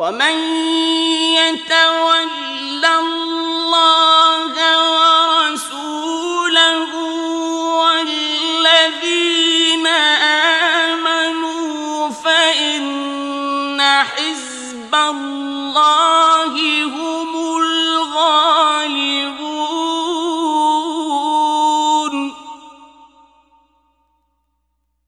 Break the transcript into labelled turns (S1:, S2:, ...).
S1: ومن يتول الله ورسوله والذين آمنوا فإن حزب الله هم